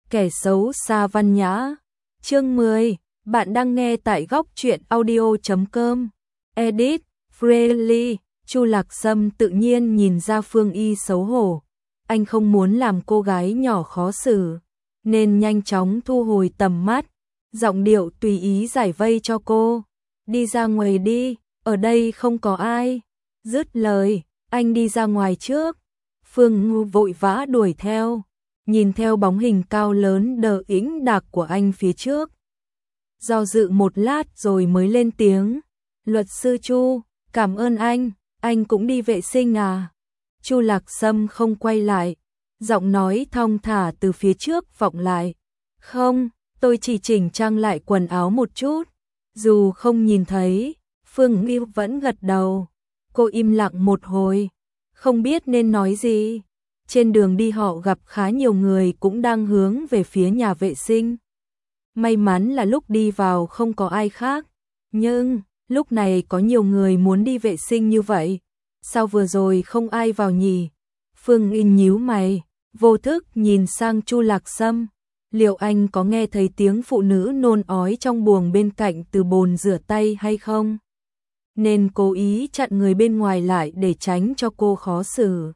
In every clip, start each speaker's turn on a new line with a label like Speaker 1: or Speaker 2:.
Speaker 1: Kẻ xấu xa văn nhã. Chương 10, bạn đang nghe tại góc truyện audio.com. Edit, Freely. Chu Lạc Sâm tự nhiên nhìn ra Phương Y xấu hổ. Anh không muốn làm cô gái nhỏ khó xử, nên nhanh chóng thu hồi tầm mắt, giọng điệu tùy ý giải vây cho cô. Đi ra ngoài đi, ở đây không có ai. Dứt lời, anh đi ra ngoài trước. Phương Ngu vội vã đuổi theo, nhìn theo bóng hình cao lớn đờ ĩnh đạc của anh phía trước. Do dự một lát rồi mới lên tiếng. Luật sư Chu, cảm ơn anh cũng đi vệ sinh à? Chu Lạc Sâm không quay lại, giọng nói thong thả từ phía trước vọng lại. Không, tôi chỉ chỉnh trang lại quần áo một chút. Dù không nhìn thấy, Phương Ngưu vẫn gật đầu. Cô im lặng một hồi, không biết nên nói gì. Trên đường đi họ gặp khá nhiều người cũng đang hướng về phía nhà vệ sinh. May mắn là lúc đi vào không có ai khác, nhưng lúc này có nhiều người muốn đi vệ sinh như vậy. Sao vừa rồi không ai vào nhỉ? Phương In nhíu mày, vô thức nhìn sang Chu Lạc Sâm. Liệu anh có nghe thấy tiếng phụ nữ nôn ói trong buồng bên cạnh từ bồn rửa tay hay không? Nên cố ý chặn người bên ngoài lại để tránh cho cô khó xử.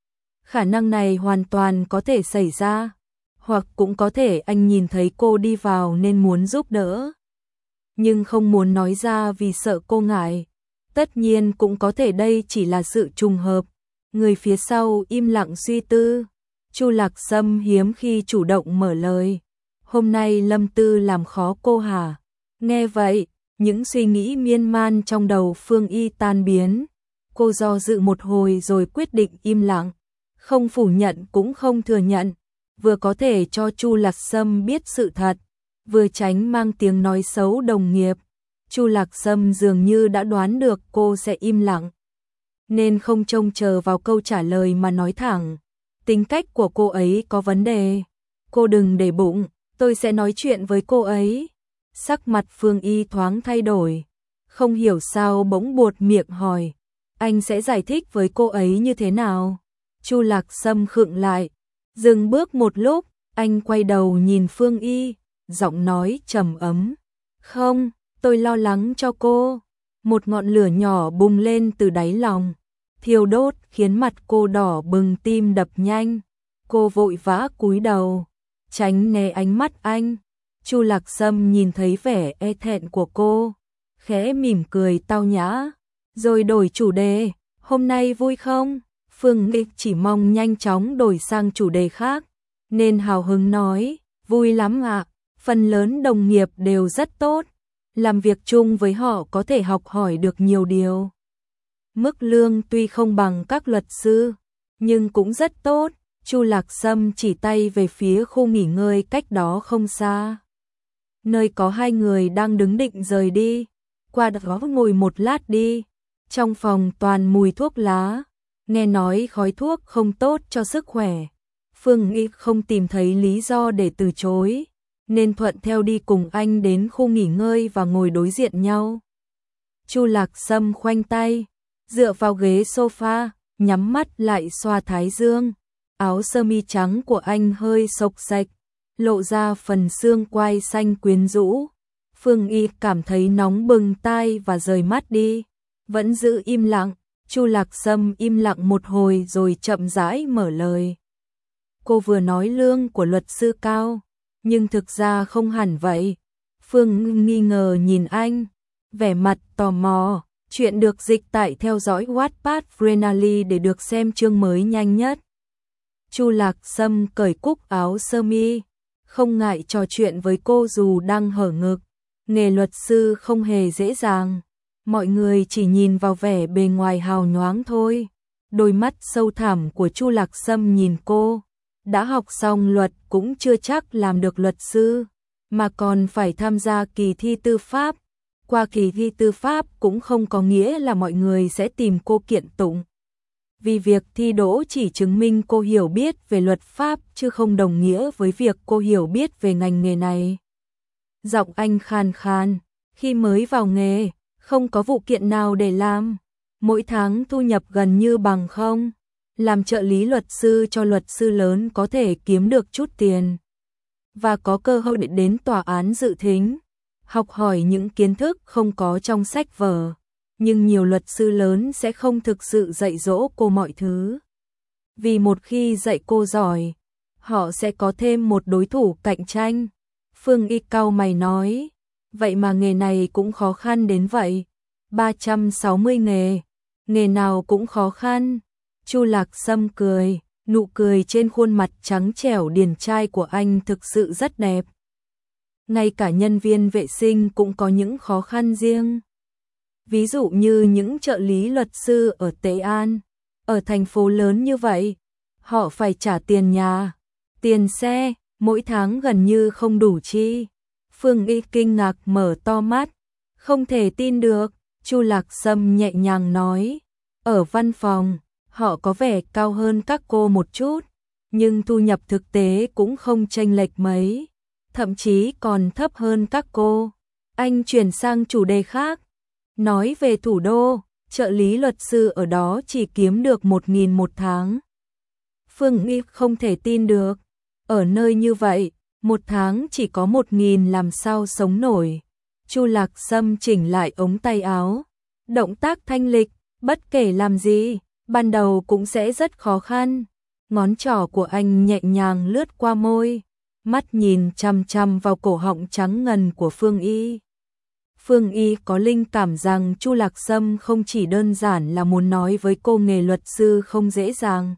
Speaker 1: Khả năng này hoàn toàn có thể xảy ra. Hoặc cũng có thể anh nhìn thấy cô đi vào nên muốn giúp đỡ, nhưng không muốn nói ra vì sợ cô ngại. Tất nhiên cũng có thể đây chỉ là sự trùng hợp. Người phía sau im lặng suy tư. Chu Lạc Sâm hiếm khi chủ động mở lời. Hôm nay Lâm Tư làm khó cô hả? Nghe vậy, những suy nghĩ miên man trong đầu Phương Y tan biến. Cô do dự một hồi rồi quyết định im lặng, không phủ nhận cũng không thừa nhận, vừa có thể cho Chu Lạc Sâm biết sự thật, vừa tránh mang tiếng nói xấu đồng nghiệp. Chu Lạc Sâm dường như đã đoán được cô sẽ im lặng, nên không trông chờ vào câu trả lời mà nói thẳng. Tính cách của cô ấy có vấn đề. Cô đừng để bụng, tôi sẽ nói chuyện với cô ấy. Sắc mặt Phương Y thoáng thay đổi, không hiểu sao bỗng buột miệng hỏi. Anh sẽ giải thích với cô ấy như thế nào? Chu Lạc Sâm khựng lại, dừng bước một lúc, anh quay đầu nhìn Phương Y, giọng nói trầm ấm. Không, tôi lo lắng cho cô. Một ngọn lửa nhỏ bùng lên từ đáy lòng, thiêu đốt khiến mặt cô đỏ bừng, tim đập nhanh. Cô vội vã cúi đầu, tránh né ánh mắt anh. Chu Lạc Sâm nhìn thấy vẻ e thẹn của cô, khẽ mỉm cười tao nhã, rồi đổi chủ đề. Hôm nay vui không? Phương Nghịch chỉ mong nhanh chóng đổi sang chủ đề khác, nên hào hứng nói, vui lắm ạ. Phần lớn đồng nghiệp đều rất tốt, làm việc chung với họ có thể học hỏi được nhiều điều. Mức lương tuy không bằng các luật sư, nhưng cũng rất tốt. Chu Lạc Sâm chỉ tay về phía khu nghỉ ngơi cách đó không xa, nơi có hai người đang đứng định rời đi. Qua đó ngồi một lát đi. Trong phòng toàn mùi thuốc lá, nghe nói khói thuốc không tốt cho sức khỏe. Phương Nghi không tìm thấy lý do để từ chối, nên thuận theo đi cùng anh đến khu nghỉ ngơi và ngồi đối diện nhau. Chu Lạc Sâm khoanh tay, dựa vào ghế sofa, nhắm mắt lại xoa thái dương. Áo sơ mi trắng của anh hơi xộc xệch, lộ ra phần xương quai xanh quyến rũ. Phương Y cảm thấy nóng bừng tai và rời mắt đi, vẫn giữ im lặng. Chu Lạc Sâm im lặng một hồi rồi chậm rãi mở lời. Cô vừa nói lương của luật sư cao, nhưng thực ra không hẳn vậy. Phương nghi ngờ nhìn anh, vẻ mặt tò mò. Chuyện được dịch tại theo dõi Wattpad Frenally để được xem chương mới nhanh nhất. Chu Lạc Sâm cởi cúc áo sơ mi, không ngại trò chuyện với cô dù đang hở ngực. Nghề luật sư không hề dễ dàng, mọi người chỉ nhìn vào vẻ bề ngoài hào nhoáng thôi. Đôi mắt sâu thẳm của Chu Lạc Sâm nhìn cô, đã học xong luật cũng chưa chắc làm được luật sư, mà còn phải tham gia kỳ thi tư pháp. Qua kỳ thi tư pháp cũng không có nghĩa là mọi người sẽ tìm cô kiện tụng. Vì việc thi đỗ chỉ chứng minh cô hiểu biết về luật pháp chứ không đồng nghĩa với việc cô hiểu biết về ngành nghề này. Giọng anh khàn khàn, khi mới vào nghề, không có vụ kiện nào để làm. Mỗi tháng thu nhập gần như bằng không. Làm trợ lý luật sư cho luật sư lớn có thể kiếm được chút tiền. và có cơ hội đến tòa án dự thính, học hỏi những kiến thức không có trong sách vở, nhưng nhiều luật sư lớn sẽ không thực sự dạy dỗ cô mọi thứ. Vì một khi dạy cô giỏi, họ sẽ có thêm một đối thủ cạnh tranh. Phương Y cau mày nói, vậy mà nghề này cũng khó khăn đến vậy. 360 nghề, nghề nào cũng khó khăn. Chu Lạc Sâm cười, nụ cười trên khuôn mặt trắng trẻo điển trai của anh thực sự rất đẹp. Ngay cả nhân viên vệ sinh cũng có những khó khăn riêng. Ví dụ như những trợ lý luật sư ở Tế An, ở thành phố lớn như vậy, họ phải trả tiền nhà, tiền xe, mỗi tháng gần như không đủ chi. Phương Y kinh ngạc mở to mắt, không thể tin được. Chu Lạc Sâm nhẹ nhàng nói, ở văn phòng, họ có vẻ cao hơn các cô một chút, nhưng thu nhập thực tế cũng không chênh lệch mấy, thậm chí còn thấp hơn các cô. Anh chuyển sang chủ đề khác, nói về thủ đô, trợ lý luật sư ở đó chỉ kiếm được 1.000 một tháng. Phương Y không thể tin được, ở nơi như vậy, một tháng chỉ có 1.000 làm sao sống nổi. Chu Lạc Sâm chỉnh lại ống tay áo, động tác thanh lịch, bất kể làm gì, ban đầu cũng sẽ rất khó khăn. Ngón trỏ của anh nhẹ nhàng lướt qua môi, mắt nhìn chằm chằm vào cổ họng trắng ngần của Phương Y. Phương Y có linh cảm rằng Chu Lạc Sâm không chỉ đơn giản là muốn nói với cô nghề luật sư không dễ dàng.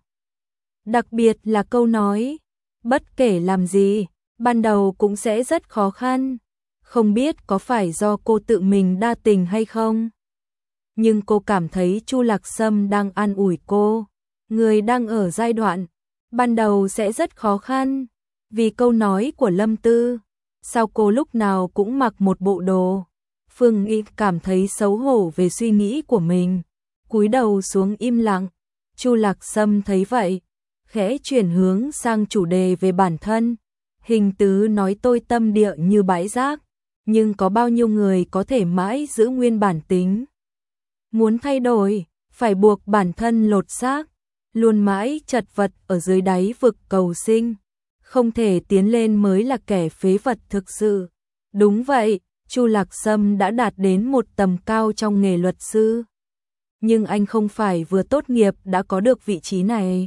Speaker 1: Đặc biệt là câu nói, bất kể làm gì, ban đầu cũng sẽ rất khó khăn. Không biết có phải do cô tự mình đa tình hay không? Nhưng cô cảm thấy Chu Lạc Sâm đang an ủi cô. Người đang ở giai đoạn ban đầu sẽ rất khó khăn. Vì câu nói của Lâm Tư, sao cô lúc nào cũng mặc một bộ đồ? Phương Y cảm thấy xấu hổ về suy nghĩ của mình, cúi đầu xuống im lặng. Chu Lạc Sâm thấy vậy, khẽ chuyển hướng sang chủ đề về bản thân. Hình Tứ nói tôi tâm địa như bãi rác, nhưng có bao nhiêu người có thể mãi giữ nguyên bản tính? Muốn thay đổi, phải buộc bản thân lột xác, luôn mãi chật vật ở dưới đáy vực cầu sinh, không thể tiến lên mới là kẻ phế vật thực sự. Đúng vậy, Chu Lạc Sâm đã đạt đến một tầm cao trong nghề luật sư. Nhưng anh không phải vừa tốt nghiệp đã có được vị trí này.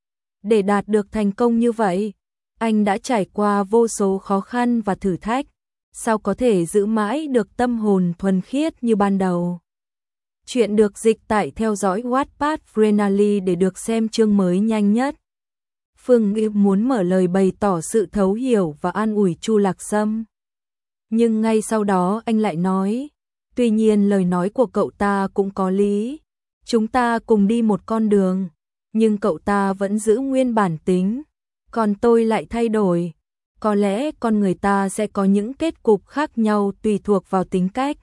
Speaker 1: Để đạt được thành công như vậy, anh đã trải qua vô số khó khăn và thử thách. Sao có thể giữ mãi được tâm hồn thuần khiết như ban đầu? Chuyện được dịch tải theo dõi Wattpad Frenally để được xem chương mới nhanh nhất. Phương Y muốn mở lời bày tỏ sự thấu hiểu và an ủi Chu Lạc Sâm. Nhưng ngay sau đó anh lại nói, tuy nhiên lời nói của cậu ta cũng có lý. Chúng ta cùng đi một con đường, nhưng cậu ta vẫn giữ nguyên bản tính, còn tôi lại thay đổi. Có lẽ con người ta sẽ có những kết cục khác nhau tùy thuộc vào tính cách.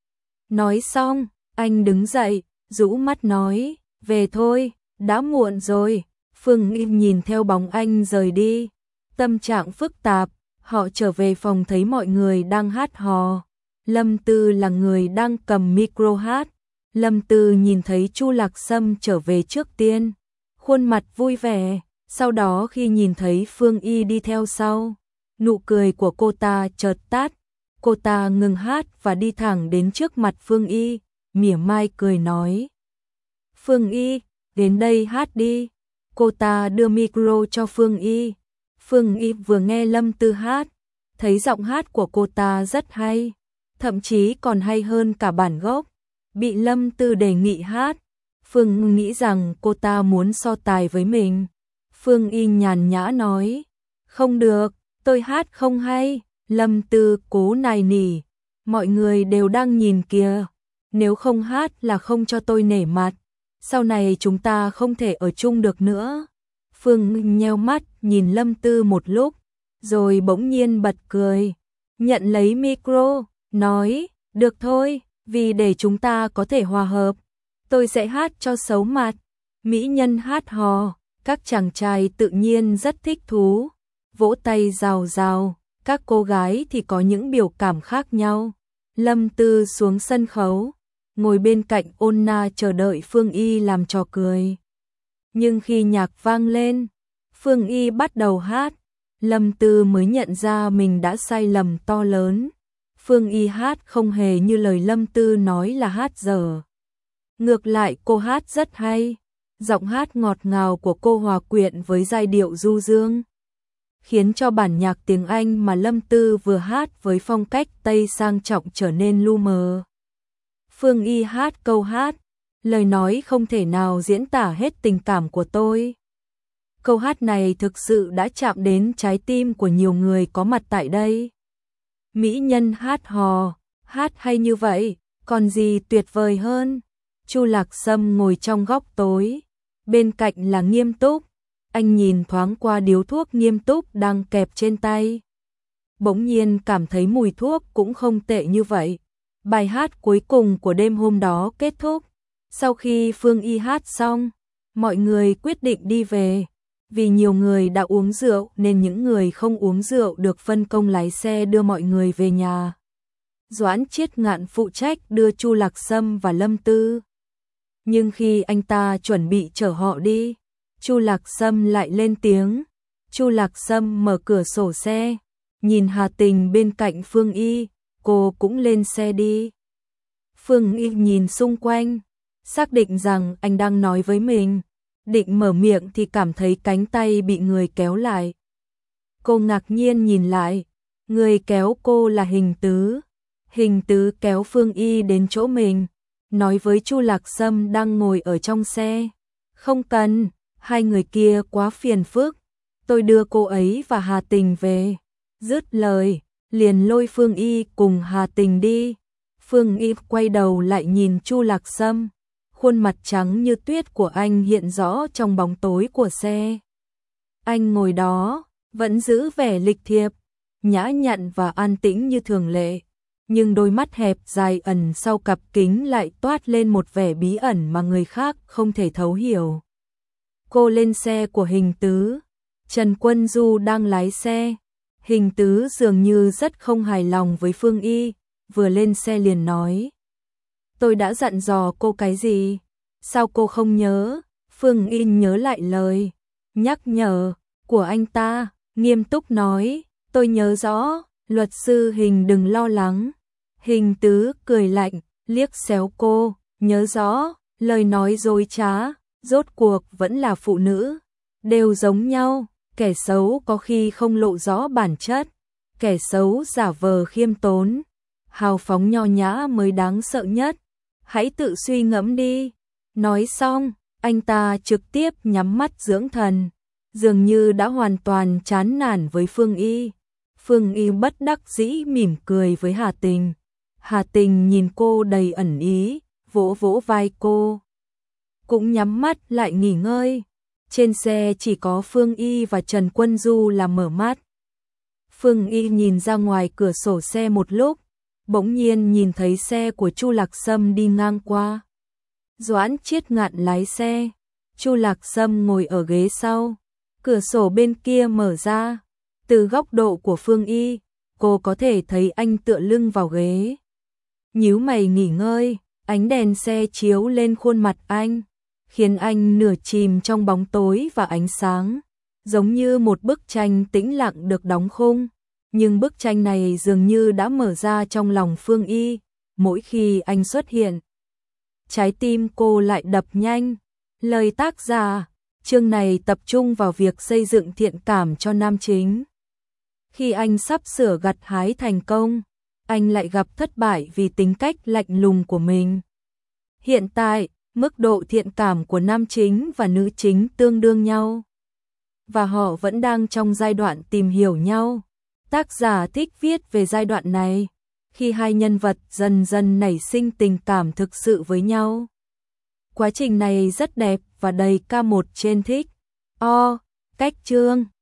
Speaker 1: Nói xong, anh đứng dậy, rũ mắt nói, về thôi, đã muộn rồi. Phương Y nhìn theo bóng anh rời đi, tâm trạng phức tạp. Họ trở về phòng thấy mọi người đang hát hò. Lâm Tư là người đang cầm micro hát. Lâm Tư nhìn thấy Chu Lạc Sâm trở về trước tiên, khuôn mặt vui vẻ. Sau đó khi nhìn thấy Phương Y đi theo sau, nụ cười của cô ta chợt tắt. Cô ta ngừng hát và đi thẳng đến trước mặt Phương Y, mỉa mai cười nói, Phương Y, đến đây hát đi. Cô ta đưa micro cho Phương Y. Phương Y vừa nghe Lâm Tư hát, thấy giọng hát của cô ta rất hay, thậm chí còn hay hơn cả bản gốc. Bị Lâm Tư đề nghị hát, Phương nghĩ rằng cô ta muốn so tài với mình. Phương Y nhàn nhã nói, không được, tôi hát không hay. Lâm Tư cố nài nỉ, mọi người đều đang nhìn kìa, nếu không hát là không cho tôi nể mặt, sau này chúng ta không thể ở chung được nữa. Phương nheo mắt nhìn Lâm Tư một lúc, rồi bỗng nhiên bật cười, nhận lấy micro, nói, được thôi, vì để chúng ta có thể hòa hợp, tôi sẽ hát cho xấu mặt. Mỹ nhân hát hò, các chàng trai tự nhiên rất thích thú, vỗ tay rào rào, các cô gái thì có những biểu cảm khác nhau. Lâm Tư xuống sân khấu, ngồi bên cạnh Ôn Na chờ đợi Phương Y làm trò cười. Nhưng khi nhạc vang lên, Phương Y bắt đầu hát, Lâm Tư mới nhận ra mình đã sai lầm to lớn. Phương Y hát không hề như lời Lâm Tư nói là hát dở. Ngược lại cô hát rất hay. Giọng hát ngọt ngào của cô hòa quyện với giai điệu du dương, khiến cho bản nhạc tiếng Anh mà Lâm Tư vừa hát với phong cách Tây sang trọng trở nên lu mờ. Phương Y hát câu hát, lời nói không thể nào diễn tả hết tình cảm của tôi. Câu hát này thực sự đã chạm đến trái tim của nhiều người có mặt tại đây. Mỹ nhân hát hò, hát hay như vậy, còn gì tuyệt vời hơn. Chu Lạc Sâm ngồi trong góc tối, bên cạnh là Nghiêm Túc. Anh nhìn thoáng qua điếu thuốc Nghiêm Túc đang kẹp trên tay. Bỗng nhiên cảm thấy mùi thuốc cũng không tệ như vậy. Bài hát cuối cùng của đêm hôm đó kết thúc. Sau khi Phương Y hát xong, mọi người quyết định đi về. Vì nhiều người đã uống rượu nên những người không uống rượu được phân công lái xe đưa mọi người về nhà. Doãn Chiết Ngạn phụ trách đưa Chu Lạc Sâm và Lâm Tư. Nhưng khi anh ta chuẩn bị chở họ đi, Chu Lạc Sâm lại lên tiếng. Chu Lạc Sâm mở cửa sổ xe, nhìn Hà Tình bên cạnh Phương Y, cô cũng lên xe đi. Phương Y nhìn xung quanh, xác định rằng anh đang nói với mình. Định mở miệng thì cảm thấy cánh tay bị người kéo lại. Cô ngạc nhiên nhìn lại, người kéo cô là Hình Tứ. Hình Tứ kéo Phương Y đến chỗ mình, nói với Chu Lạc Sâm đang ngồi ở trong xe. Không cần, hai người kia quá phiền phức, tôi đưa cô ấy và Hà Tình về. Dứt lời, liền lôi Phương Y cùng Hà Tình đi. Phương Y quay đầu lại nhìn Chu Lạc Sâm. Khuôn mặt trắng như tuyết của anh hiện rõ trong bóng tối của xe. Anh ngồi đó, vẫn giữ vẻ lịch thiệp, nhã nhặn và an tĩnh như thường lệ. Nhưng đôi mắt hẹp dài ẩn sau cặp kính lại toát lên một vẻ bí ẩn mà người khác không thể thấu hiểu. Cô lên xe của Hình Tứ. Trần Quân Du đang lái xe. Hình Tứ dường như rất không hài lòng với Phương Y, vừa lên xe liền nói. Tôi đã dặn dò cô cái gì? Sao cô không nhớ? Phương Y nhớ lại lời nhắc nhở của anh ta, nghiêm túc nói, tôi nhớ rõ, luật sư Hình đừng lo lắng. Hình Tứ cười lạnh, liếc xéo cô, nhớ rõ, lời nói dối trá, rốt cuộc vẫn là phụ nữ, đều giống nhau, kẻ xấu có khi không lộ rõ bản chất, kẻ xấu giả vờ khiêm tốn, hào phóng nho nhã mới đáng sợ nhất. Hãy tự suy ngẫm đi. Nói xong, anh ta trực tiếp nhắm mắt dưỡng thần, dường như đã hoàn toàn chán nản với Phương Y. Phương Y bất đắc dĩ mỉm cười với Hà Tình. Hà Tình nhìn cô đầy ẩn ý, vỗ vỗ vai cô. Cũng nhắm mắt lại nghỉ ngơi. Trên xe chỉ có Phương Y và Trần Quân Du là mở mắt. Phương Y nhìn ra ngoài cửa sổ xe một lúc, bỗng nhiên nhìn thấy xe của Chu Lạc Sâm đi ngang qua. Doãn Chiết Ngạn lái xe, Chu Lạc Sâm ngồi ở ghế sau, cửa sổ bên kia mở ra. Từ góc độ của Phương Y, cô có thể thấy anh tựa lưng vào ghế, nhíu mày nghỉ ngơi, ánh đèn xe chiếu lên khuôn mặt anh, khiến anh nửa chìm trong bóng tối và ánh sáng, giống như một bức tranh tĩnh lặng được đóng khung. Nhưng bức tranh này dường như đã mở ra trong lòng Phương Y, mỗi khi anh xuất hiện. Trái tim cô lại đập nhanh. Lời tác giả, chương này tập trung vào việc xây dựng thiện cảm cho nam chính. Khi anh sắp sửa gặt hái thành công, anh lại gặp thất bại vì tính cách lạnh lùng của mình. Hiện tại, mức độ thiện cảm của nam chính và nữ chính tương đương nhau. Và họ vẫn đang trong giai đoạn tìm hiểu nhau. Tác giả thích viết về giai đoạn này, khi hai nhân vật dần dần nảy sinh tình cảm thực sự với nhau. Quá trình này rất đẹp và đầy ca một trên thích. Cách chương